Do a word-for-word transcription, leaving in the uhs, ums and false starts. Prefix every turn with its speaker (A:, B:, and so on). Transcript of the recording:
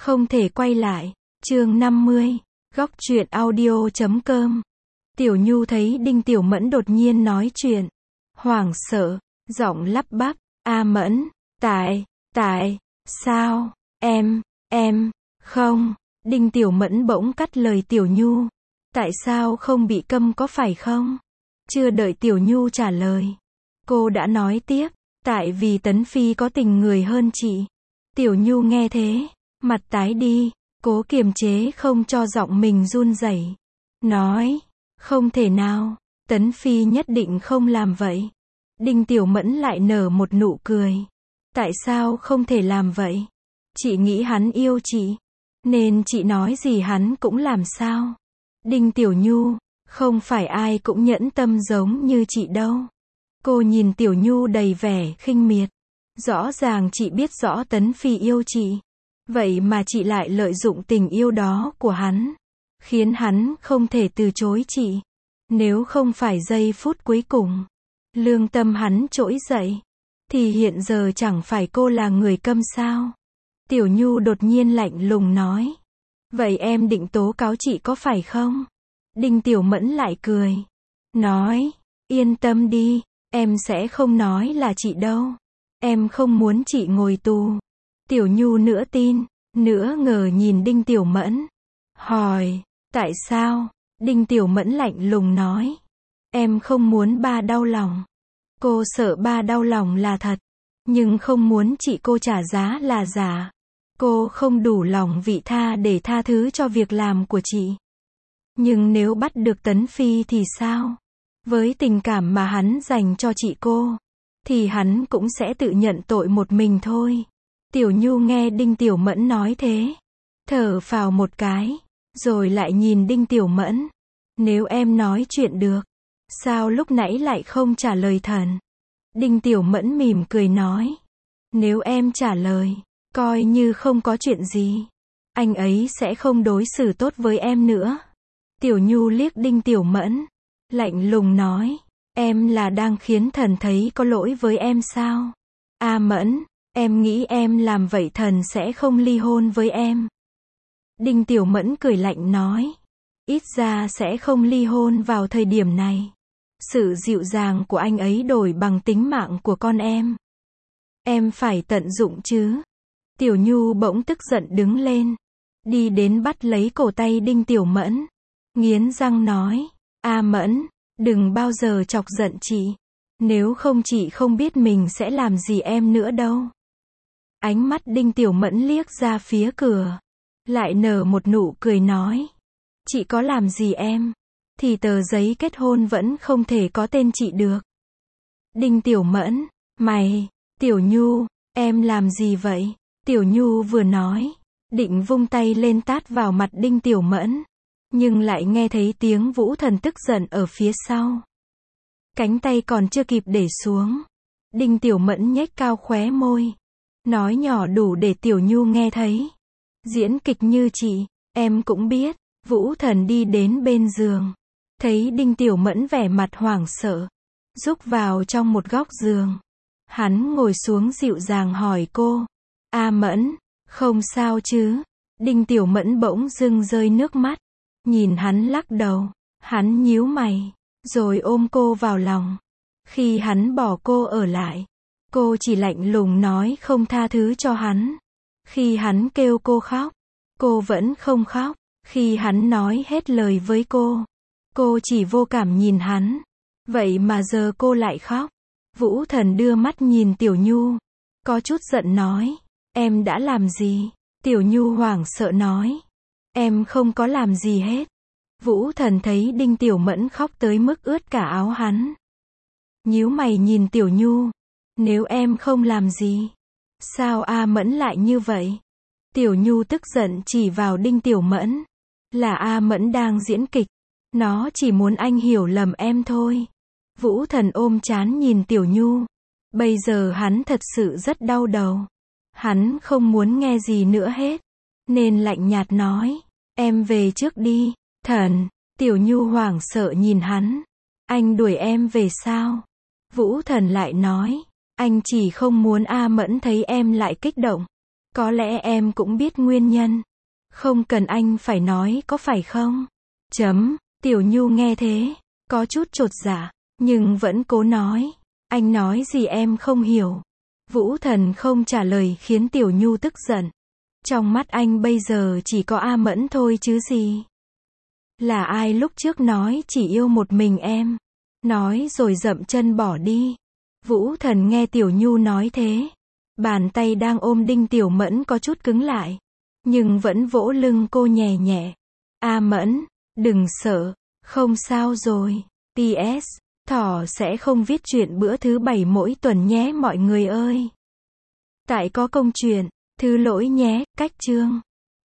A: Không thể quay lại. Chương năm mươi. Góc truyện audio chấm com. Tiểu Nhu thấy Đinh Tiểu Mẫn đột nhiên nói chuyện. Hoảng sợ, giọng lắp bắp. A Mẫn, tại, tại, sao, em, em, không. Đinh Tiểu Mẫn bỗng cắt lời Tiểu Nhu. Tại sao không bị câm có phải không? Chưa đợi Tiểu Nhu trả lời. Cô đã nói tiếp. Tại vì Tấn Phi có tình người hơn chị. Tiểu Nhu nghe thế, mặt tái đi, cố kiềm chế không cho giọng mình run rẩy. Nói, không thể nào, Tấn Phi nhất định không làm vậy. Đinh Tiểu Mẫn lại nở một nụ cười. Tại sao không thể làm vậy? Chị nghĩ hắn yêu chị, nên chị nói gì hắn cũng làm sao? Đinh Tiểu Nhu, không phải ai cũng nhẫn tâm giống như chị đâu. Cô nhìn Tiểu Nhu đầy vẻ khinh miệt. Rõ ràng chị biết rõ Tấn Phi yêu chị. Vậy mà chị lại lợi dụng tình yêu đó của hắn. Khiến hắn không thể từ chối chị. Nếu không phải giây phút cuối cùng, lương tâm hắn trỗi dậy, thì hiện giờ chẳng phải cô là người câm sao? Tiểu Nhu đột nhiên lạnh lùng nói. Vậy em định tố cáo chị có phải không? Đinh Tiểu Mẫn lại cười. Nói, yên tâm đi, em sẽ không nói là chị đâu. Em không muốn chị ngồi tù. Tiểu Nhu nửa tin, nửa ngờ nhìn Đinh Tiểu Mẫn. Hỏi, tại sao? Đinh Tiểu Mẫn lạnh lùng nói. Em không muốn ba đau lòng. Cô sợ ba đau lòng là thật, nhưng không muốn chị cô trả giá là giả. Cô không đủ lòng vị tha để tha thứ cho việc làm của chị. Nhưng nếu bắt được Tấn Phi thì sao? Với tình cảm mà hắn dành cho chị cô, thì hắn cũng sẽ tự nhận tội một mình thôi. Tiểu Nhu nghe Đinh Tiểu Mẫn nói thế, thở phào một cái, rồi lại nhìn Đinh Tiểu Mẫn. Nếu em nói chuyện được, sao lúc nãy lại không trả lời thần? Đinh Tiểu Mẫn mỉm cười nói. Nếu em trả lời, coi như không có chuyện gì, anh ấy sẽ không đối xử tốt với em nữa. Tiểu Nhu liếc Đinh Tiểu Mẫn, lạnh lùng nói. Em là đang khiến thần thấy có lỗi với em sao? A Mẫn, em nghĩ em làm vậy thần sẽ không ly hôn với em. Đinh Tiểu Mẫn cười lạnh nói. Ít ra sẽ không ly hôn vào thời điểm này. Sự dịu dàng của anh ấy đổi bằng tính mạng của con em. Em phải tận dụng chứ. Tiểu Nhu bỗng tức giận đứng lên, đi đến bắt lấy cổ tay Đinh Tiểu Mẫn, nghiến răng nói. A Mẫn, đừng bao giờ chọc giận chị. Nếu không chị không biết mình sẽ làm gì em nữa đâu. Ánh mắt Đinh Tiểu Mẫn liếc ra phía cửa, lại nở một nụ cười nói. Chị có làm gì em, thì tờ giấy kết hôn vẫn không thể có tên chị được. Đinh Tiểu Mẫn, mày, Tiểu Nhu, em làm gì vậy? Tiểu Nhu vừa nói, định vung tay lên tát vào mặt Đinh Tiểu Mẫn, nhưng lại nghe thấy tiếng Vũ Thần tức giận ở phía sau. Cánh tay còn chưa kịp để xuống, Đinh Tiểu Mẫn nhếch cao khóe môi, nói nhỏ đủ để Tiểu Nhu nghe thấy. Diễn kịch như chị, em cũng biết. Vũ Thần đi đến bên giường, thấy Đinh Tiểu Mẫn vẻ mặt hoảng sợ, rúc vào trong một góc giường. Hắn ngồi xuống dịu dàng hỏi cô. A Mẫn, không sao chứ? Đinh Tiểu Mẫn bỗng dưng rơi nước mắt, nhìn hắn lắc đầu. Hắn nhíu mày, rồi ôm cô vào lòng. Khi hắn bỏ cô ở lại, cô chỉ lạnh lùng nói không tha thứ cho hắn. Khi hắn kêu cô khóc, cô vẫn không khóc. Khi hắn nói hết lời với cô, cô chỉ vô cảm nhìn hắn. Vậy mà giờ cô lại khóc. Vũ Thần đưa mắt nhìn Tiểu Nhu, có chút giận nói. Em đã làm gì? Tiểu Nhu hoảng sợ nói. Em không có làm gì hết. Vũ Thần thấy Đinh Tiểu Mẫn khóc tới mức ướt cả áo hắn, nhíu mày nhìn Tiểu Nhu. Nếu em không làm gì, sao A Mẫn lại như vậy? Tiểu Nhu tức giận chỉ vào Đinh Tiểu Mẫn. Là A Mẫn đang diễn kịch. Nó chỉ muốn anh hiểu lầm em thôi. Vũ Thần ôm trán nhìn Tiểu Nhu. Bây giờ hắn thật sự rất đau đầu. Hắn không muốn nghe gì nữa hết, nên lạnh nhạt nói. Em về trước đi, Thần. Tiểu Nhu hoảng sợ nhìn hắn. Anh đuổi em về sao? Vũ Thần lại nói. Anh chỉ không muốn A Mẫn thấy em lại kích động. Có lẽ em cũng biết nguyên nhân. Không cần anh phải nói có phải không? Chấm, Tiểu Nhu nghe thế, có chút chột dạ, nhưng vẫn cố nói. Anh nói gì em không hiểu. Vũ Thần không trả lời khiến Tiểu Nhu tức giận. Trong mắt anh bây giờ chỉ có A Mẫn thôi chứ gì. Là ai lúc trước nói chỉ yêu một mình em. Nói rồi dậm chân bỏ đi. Vũ Thần nghe Tiểu Nhu nói thế. Bàn tay đang ôm Đinh Tiểu Mẫn có chút cứng lại. Nhưng vẫn vỗ lưng cô nhẹ nhẹ. A Mẫn, đừng sợ, không sao rồi. pê ét, Thỏ sẽ không viết truyện bữa thứ bảy mỗi tuần nhé mọi người ơi. Tại có công chuyện, thứ lỗi nhé, cách chương.